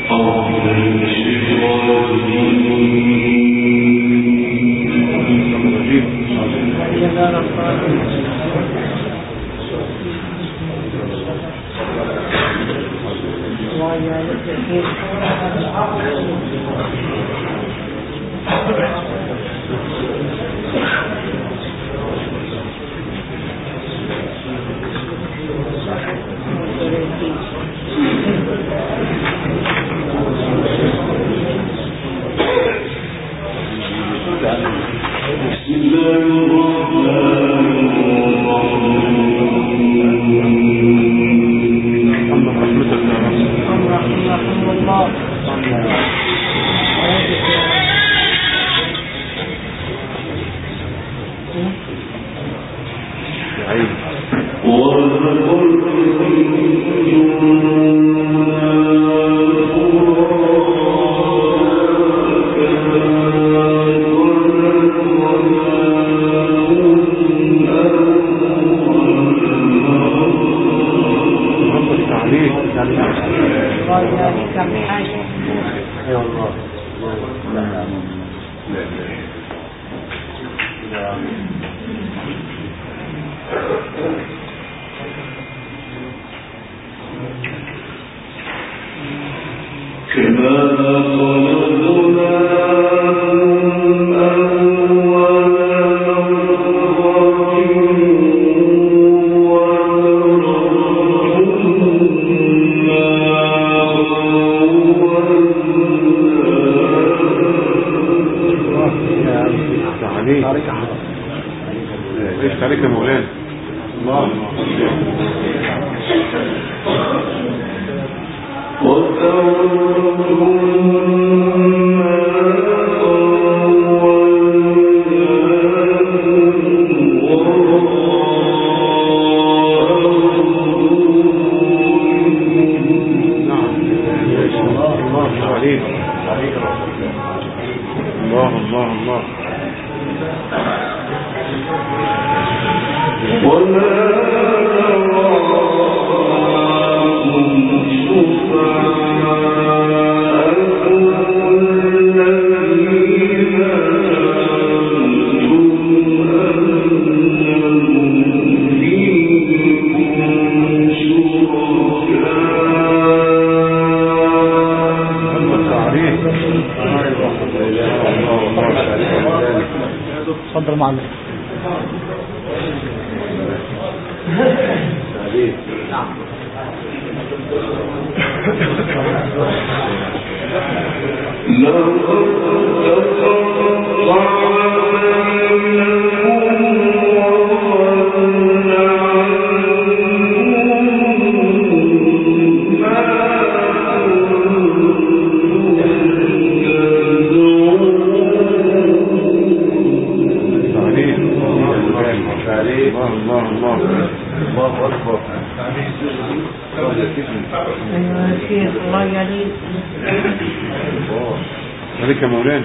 عليك يا مولانا.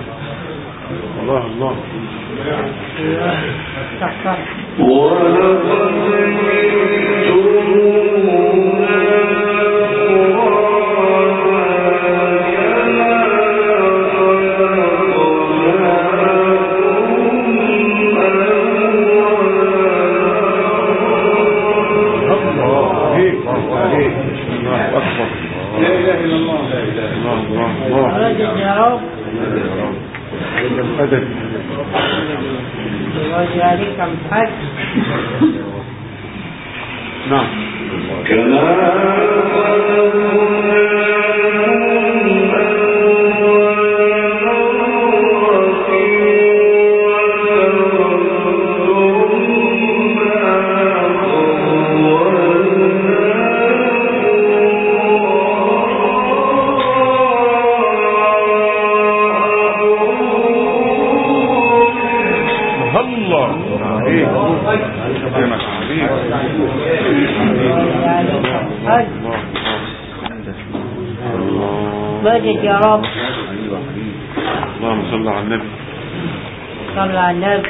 الله الله. نعم مجد يا رب. اللهم صل على النبي. صل على النبي.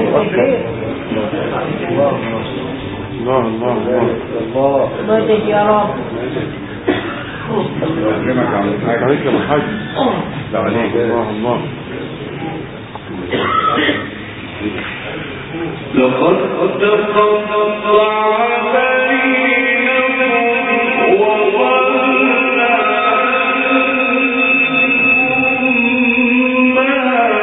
الله الله الله مدد يا رب. عليك يا محاج. لا عليك. الله الله. لقد تقطع بينهم وضل عنهم ما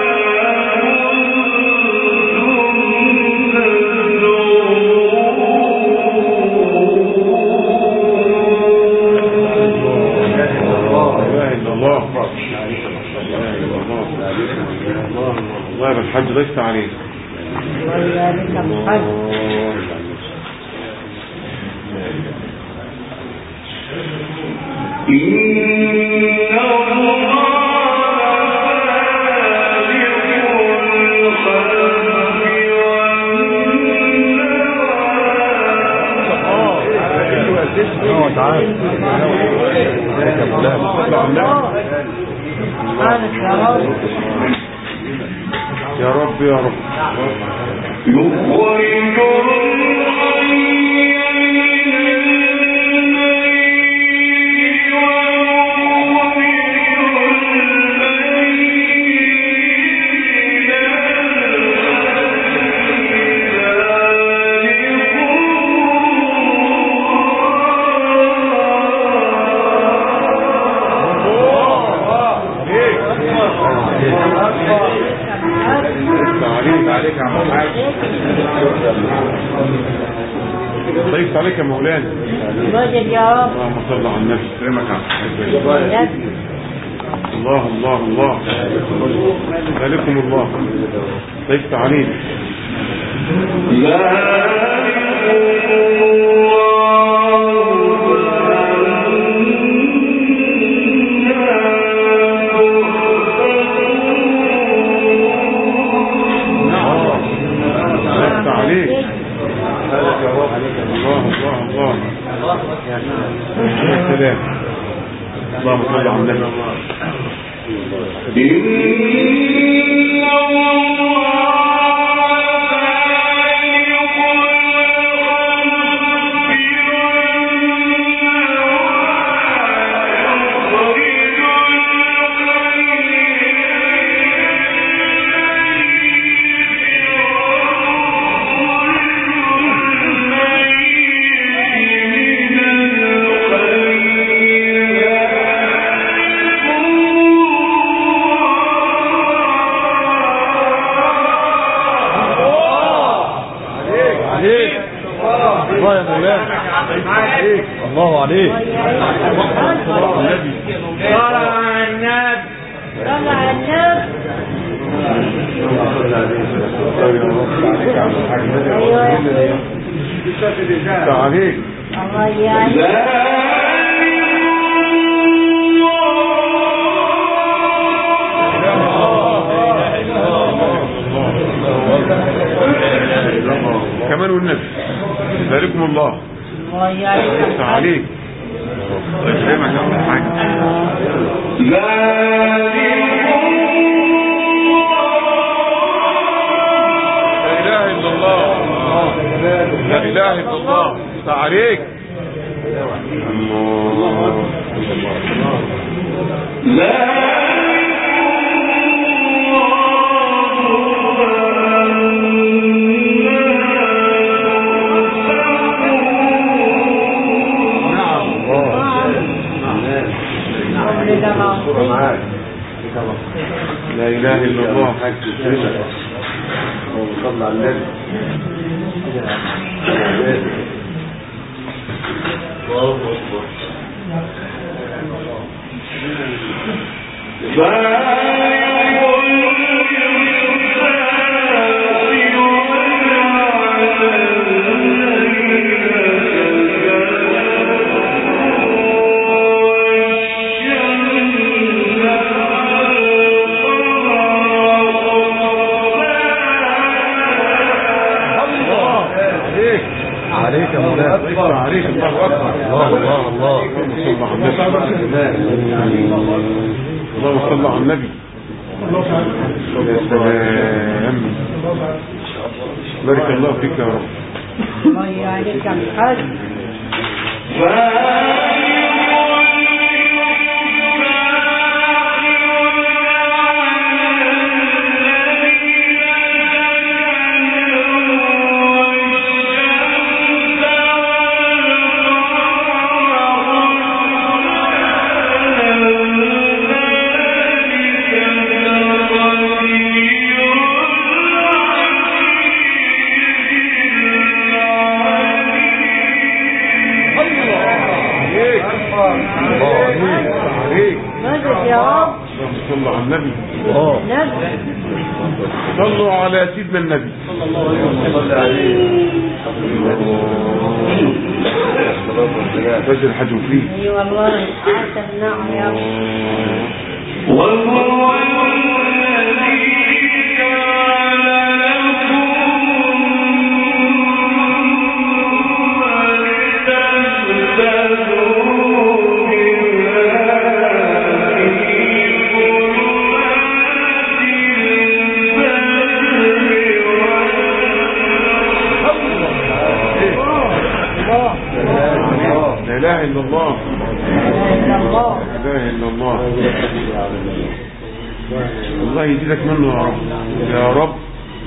الله يا الحاج ضيفت عليه. يا رب يا رب. يخرج ضيفت عليك يا مولانا. مدد يا رب. اللهم صل على النبي. الله الله الله. ذلكم الله. ضيفت عليك. اللهم صل على النبي. الله عليك. صلى على النبي. صلى على النبي. عليك. الله يعينك. كمان والنبي. ذلكم الله. الله يعينك. عليك. الله يكرمك يا أبو الحاج. لا إله إلا الله. لا إله إلا الله. عليك. الله. لا إله إلا الله. حاج كده وصلى على النبي. الله أكبر. عليك يا مولانا. عليك. الله أكبر. الله الله الله. اللهم صل على النبي. يا سلام. بارك الله فيك يا رب. الله يعليك يا الحاج. صلوا على النبي. نبي. صلوا على سيدنا النبي صلى الله عليه وسلم. بشر الحج فيه. اي والله عسى النعم يا رب. لا اله الا الله. لا اله الا الله. الله يزيدك منه يا رب يا رب.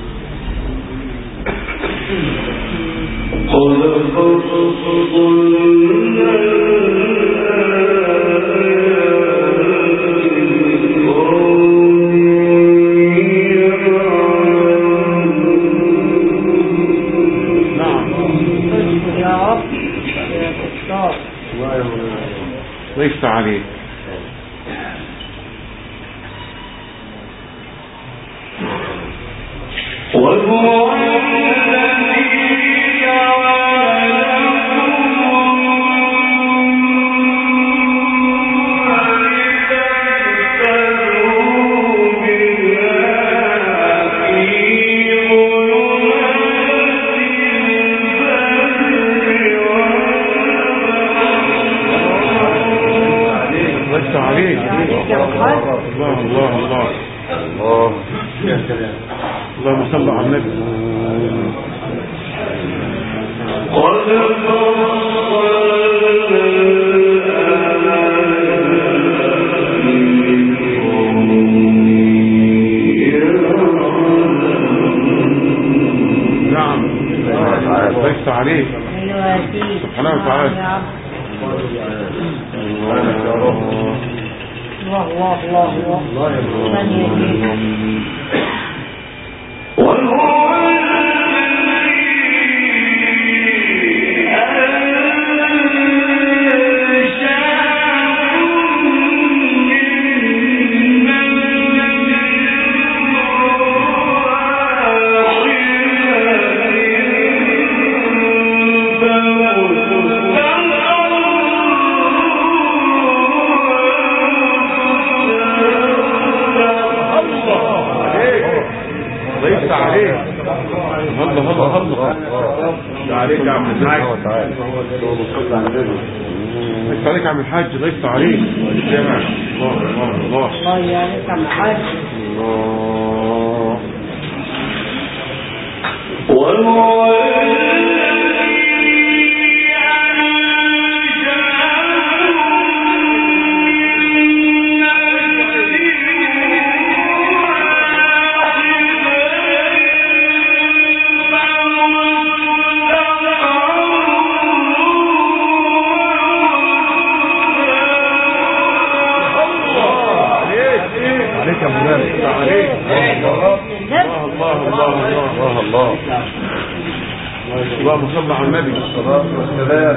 ليس عليك. اللهم صل على النبي. نعم ليس عليك سبحانه وتعالى. الله الله الله الله. عليك يا عم الحاج. ليس عليك يا عم الحاج. ليس عليك. الله الله الله. الله يعليك يا عم الحاج. اللهم صل على النبي الصلاة والسلام.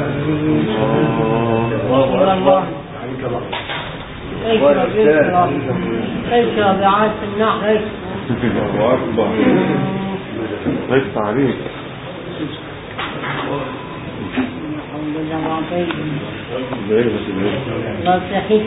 الله اشرب يا عاش النحل. الله أكبر. ليس عليك. الحمد لله العظيم. الله صحيح.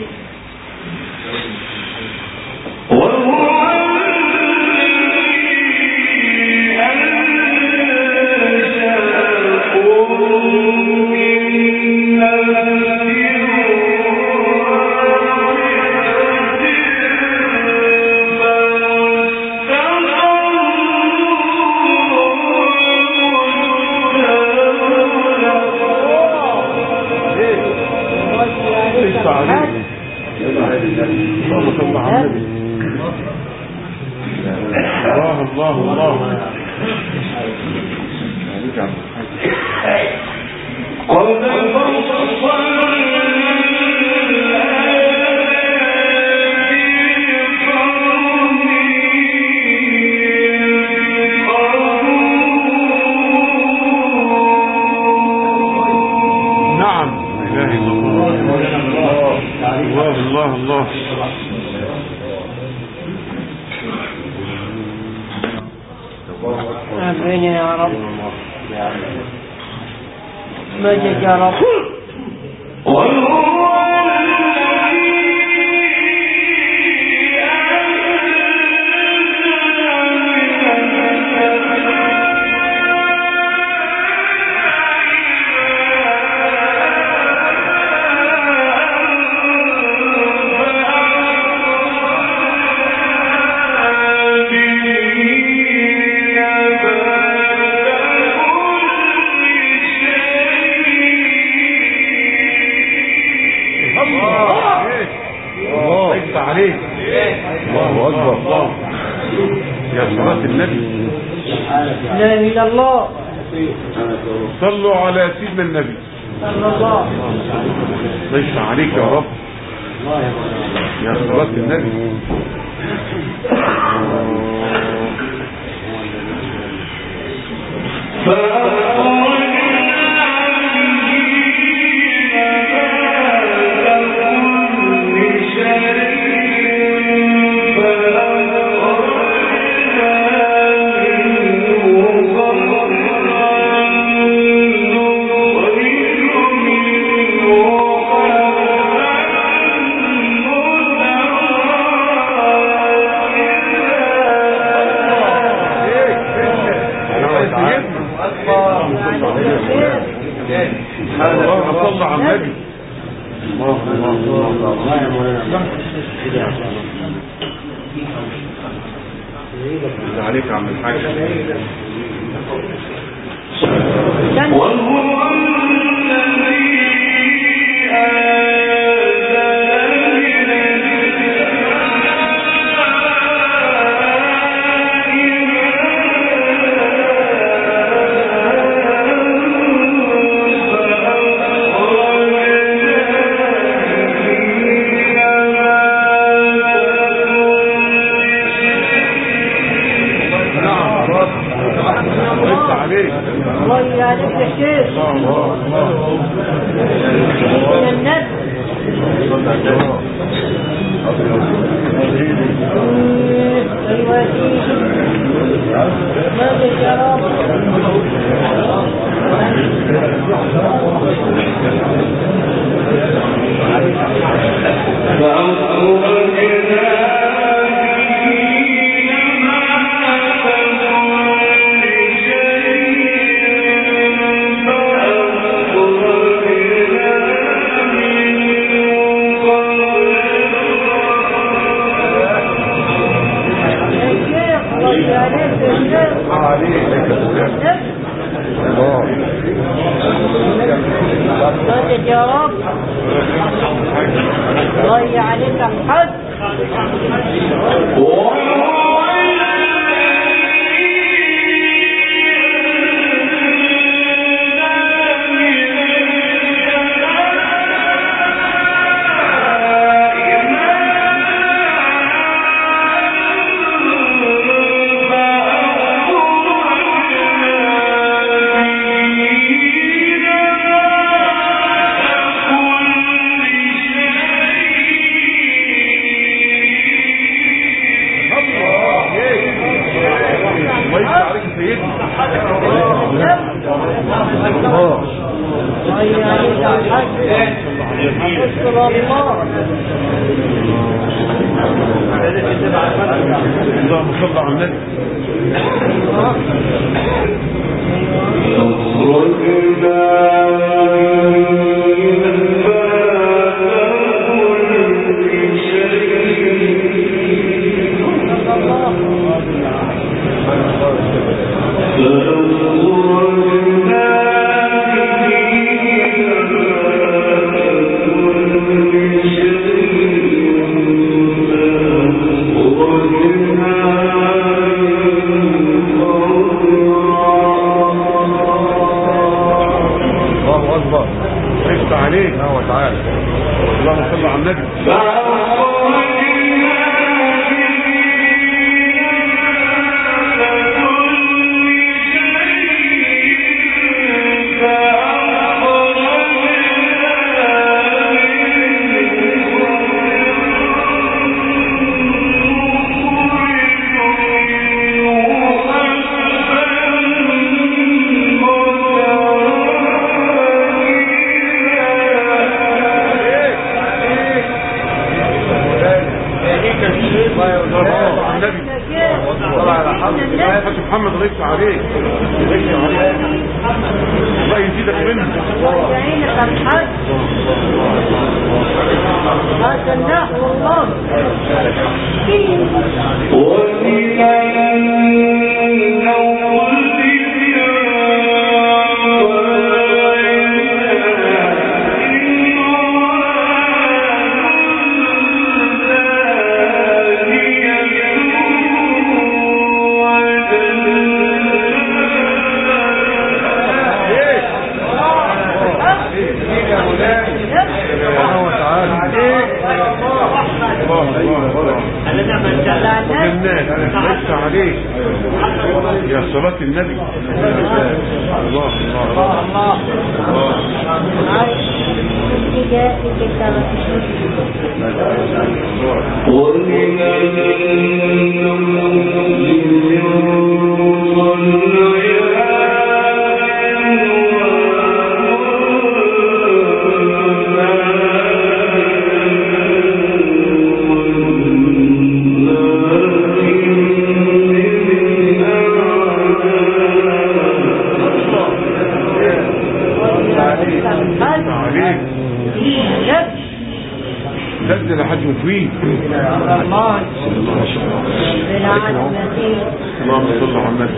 الله الله الله. الله الله. آمين يا رب. مجد يا رب. عليك. الله أكبر. الله يا صلاة النبي. لا إله إلا الله. صلوا على سيدنا النبي صلى الله. ضيف عليك يا رب يا صلاة النبي. صلى على النبي. الله عليك يا عم الحاج. الله يعلمك يا شيخ. من النبي. ايوه يا سيدي. ماذا يا رب. ماذا يا رب. الله عليك الحج. اللهم صل على النبي. حاج محمد الله يفتح عليك، الله يزيدك منه. يعينك الحاج هذا الله والله. عليك يا صلاة النبي. الله الله الله نزل حد مفيد. اللهم صل على النبي.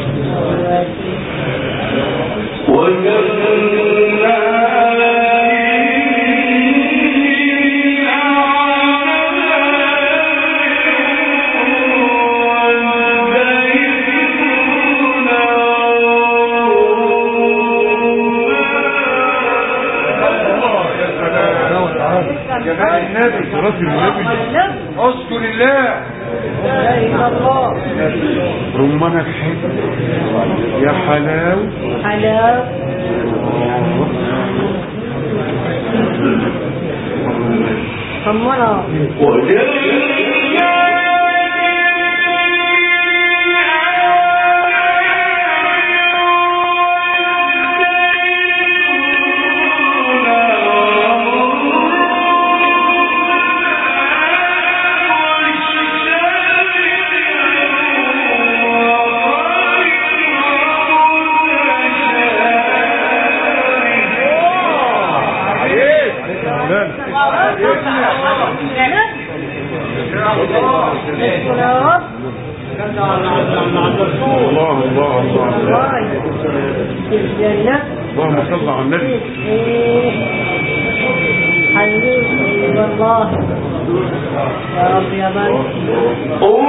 اذكر الله رمانك حلو يا حلاو حلاو طمنا اللهم صل على النبي. حبيبي والله يا رب يا بابا.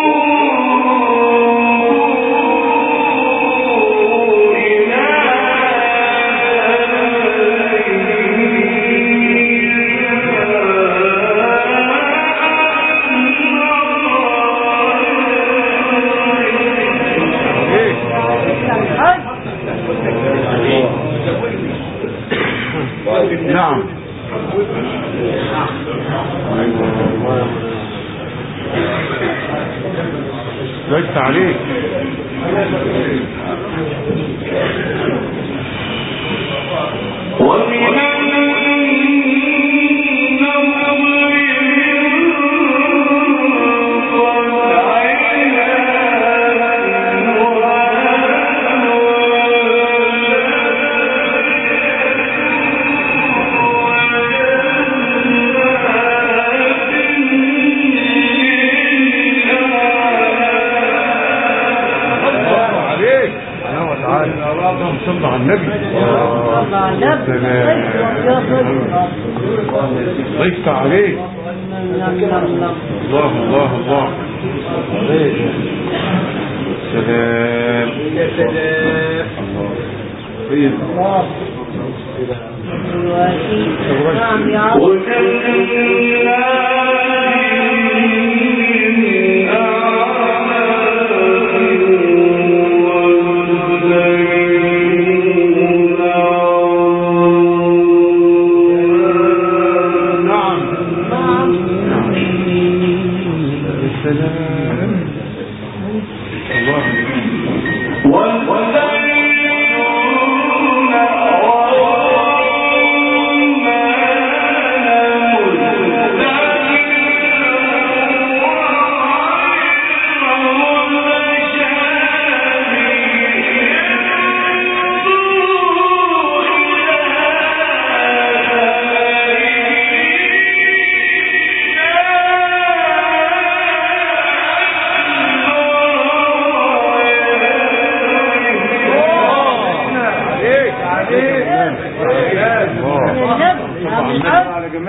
نعم ليس عليك صلى على النبي. ضيفت عليك. الله الله الله. سلام يا سلام. الله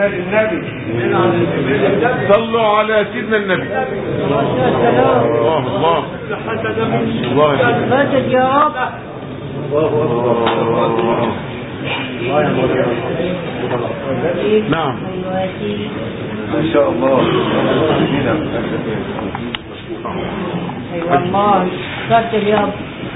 صلوا على سيدنا النبي. الله الله مدد يا رب. نعم ما شاء الله. ايوه الله قدر يا رب.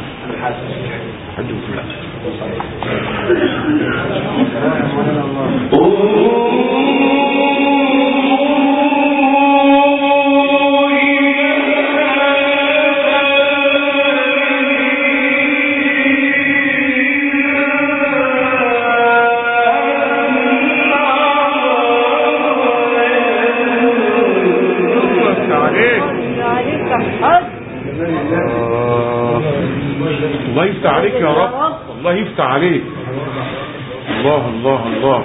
الله يفتح عليك يا رب. الله يفتح عليك. الله الله الله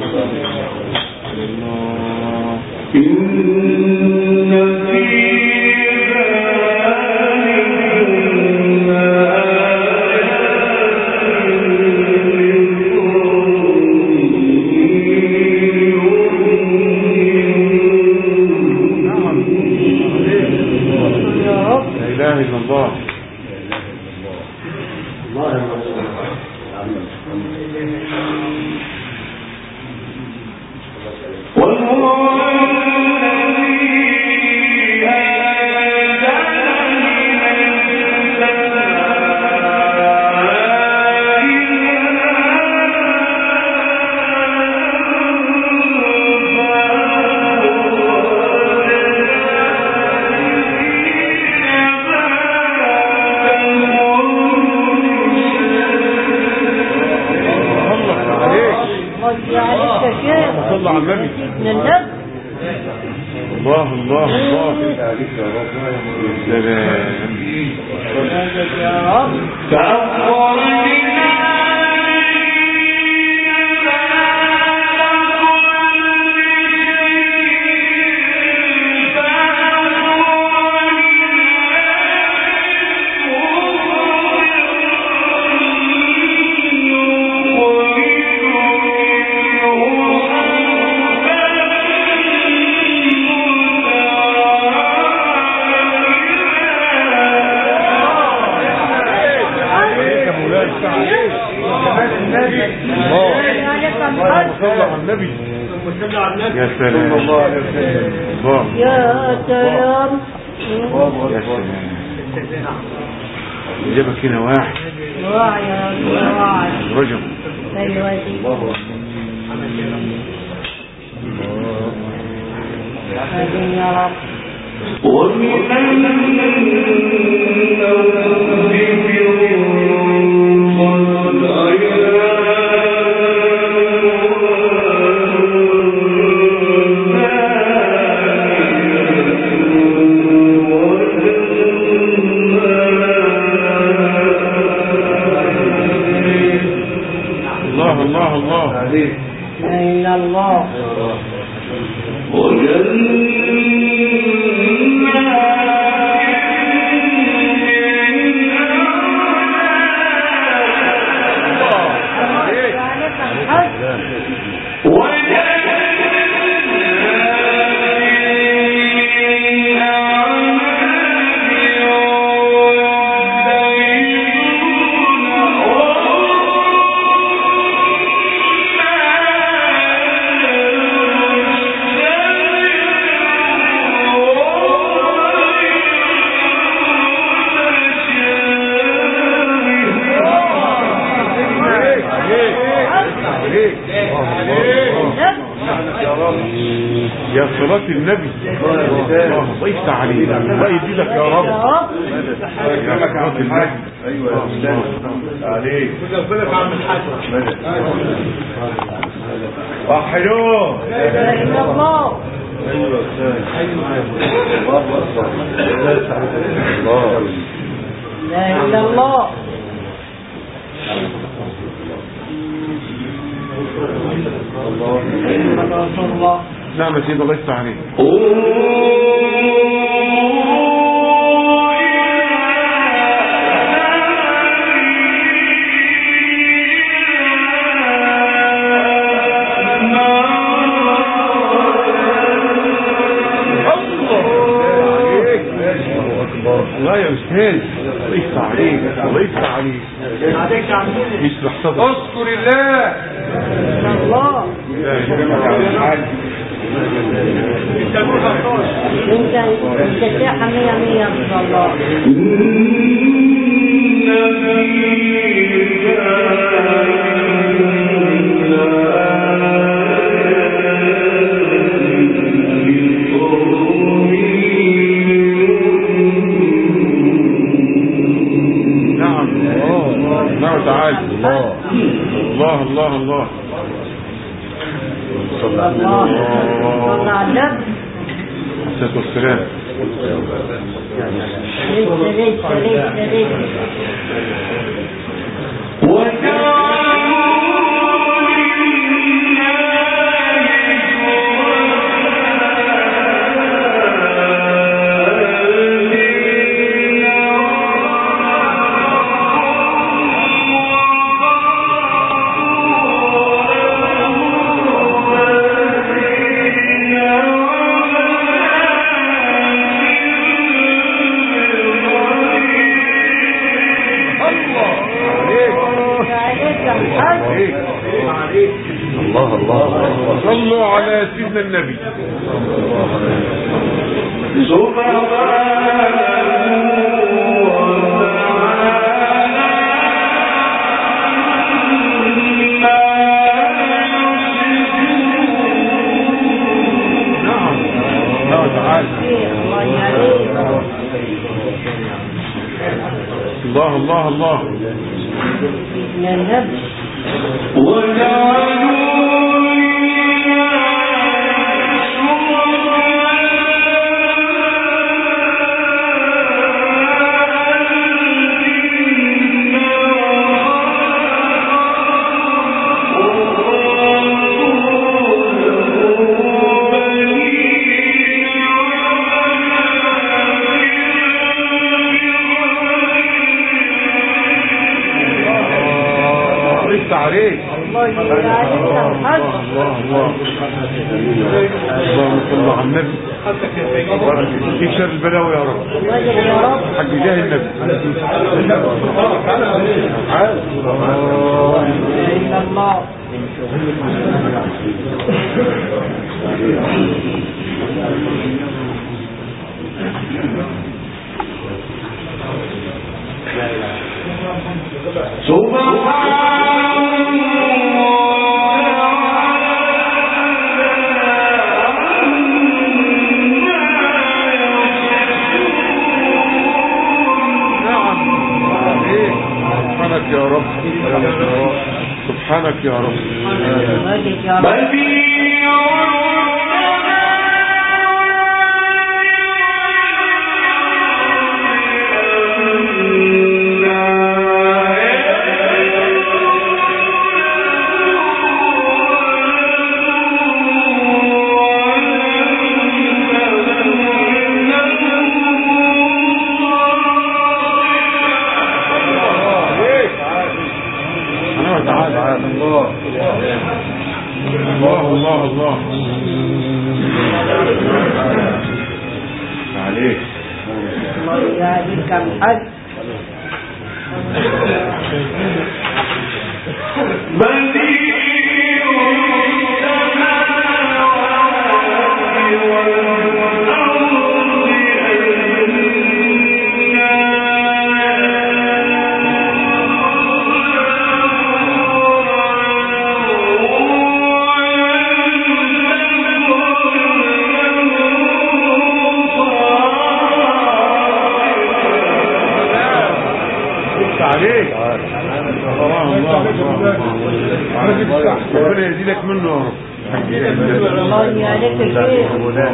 لا إله إلا الله. صلى على النبي. الله الله الله. النبي. يا سلام. الله يا سلام. يا سلام. جابك هنا واحد رجل. ايوه يا رب. يا صلاة النبي. الله يفتح عليك. الله يزيدك يا رب. يا صلاة النبي. ايوه عليك. ربنا يا عم الحاج. وحلوه. لا اله الا الله. ايوه لا اله الا الله. الله. نعم يا سيدي الله يفتح عليك. يا استاذ، الله يفتح عليك، الله يفتح عليك، يشرح صدرك. اذكر الله. الله انت ساحة 100 يا الله. تعالى. الله الله الله صلى الله على النبي الصلاة والسلام. صلوا على سيدنا النبي. الله الله الله يا نبي. عليك. الله يبارك عليك. اللهم صل على النبي. فيك شر البلاوي يا رب. يا رب. حق جاه النبي. الله. سبحانك يا رب، سبحانك يا رب. الله الله الله عليك. الله يهديك الحج. عليك. ربنا يزيدك منه يا رب. الله يهديك الخير.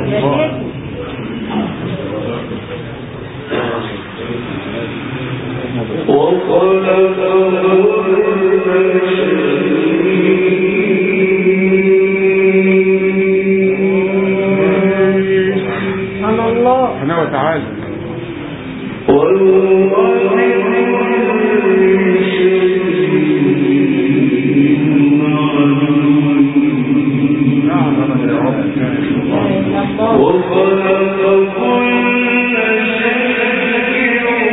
سبحان الله سبحانه وتعالى. وخلق كل شيء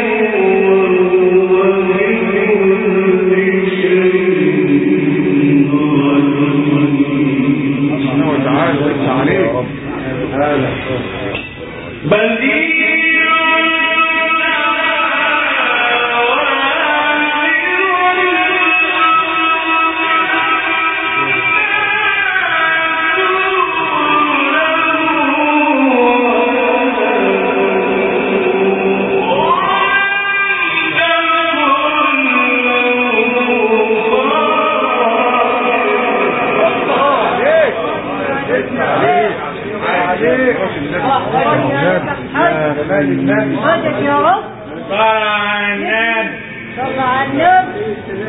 مدد يا رب. صل على النبي. صل على النبي.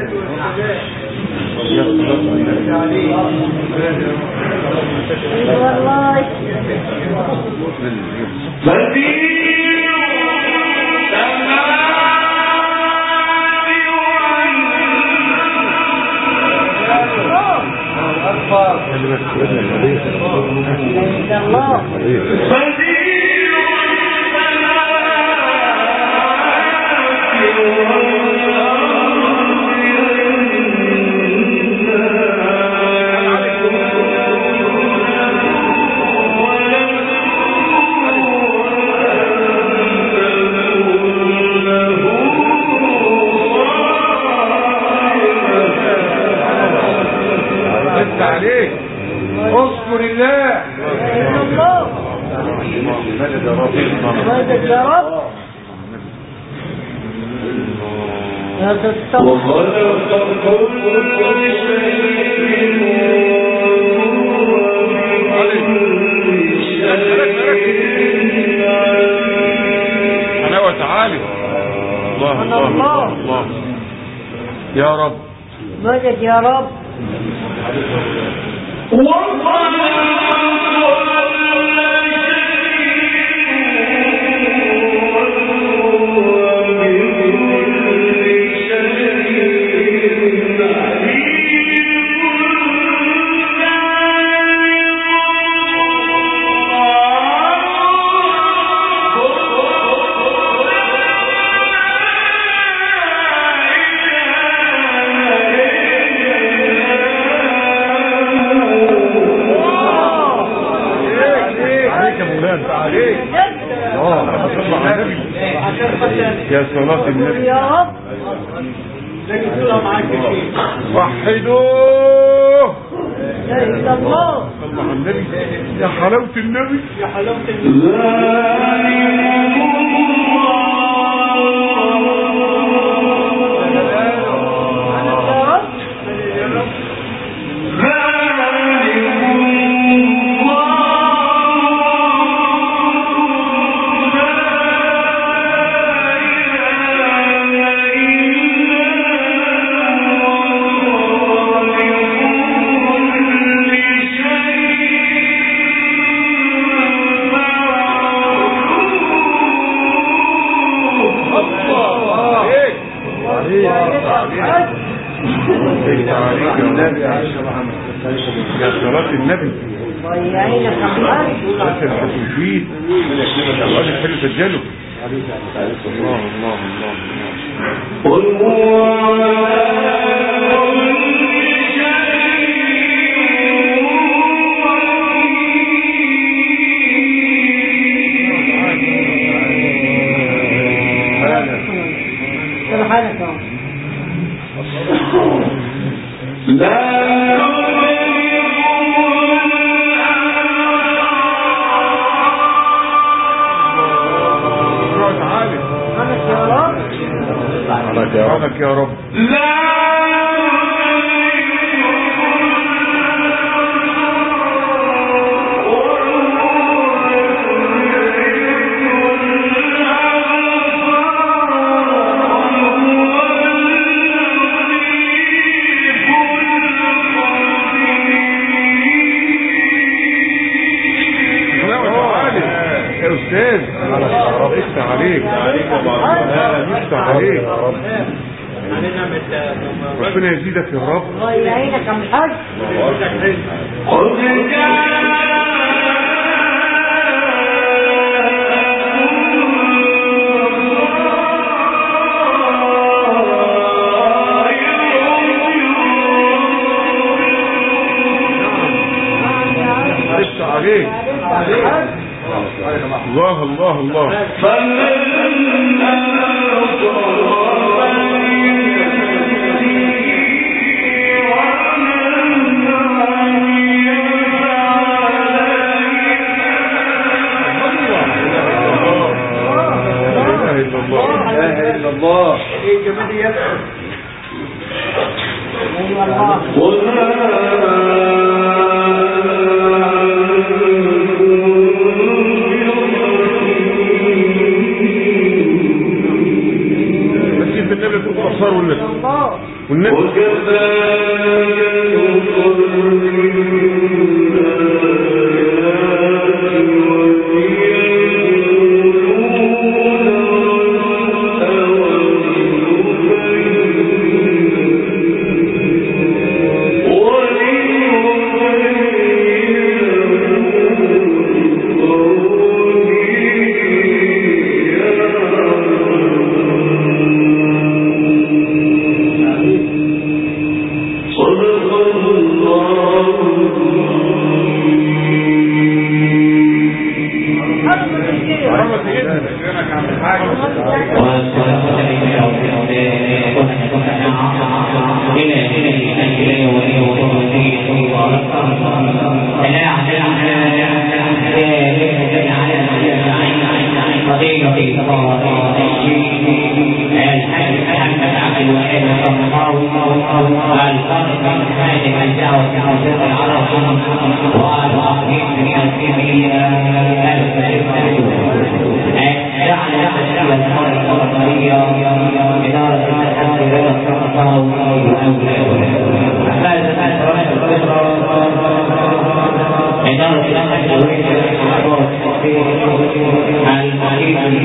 والله عليك اذكر الله. مدد يا رب. مدد يا رب. وخلق كل أنا وتعالي. الله الله الله الله يا رب. مدد يا رب. يا صلاة النبي يا رب. وحدوه. لا إله إلا الله. صلى على النبي. يا حلاوة النبي. يا حلاوة النبي. يا صلاة النبي. ضيعينا محمد. بس الحسوسين الراجل حلو سجله. الله الله الله. سبحانك سبحانك يا رب. يا استاذ افتح عليك. افتح عليك. ربنا يزيدك يا رب. الله يعينك يا الحاج. افتح عليك. الله الله الله. الله ايه جماليات. الانتصار والنبي الحديث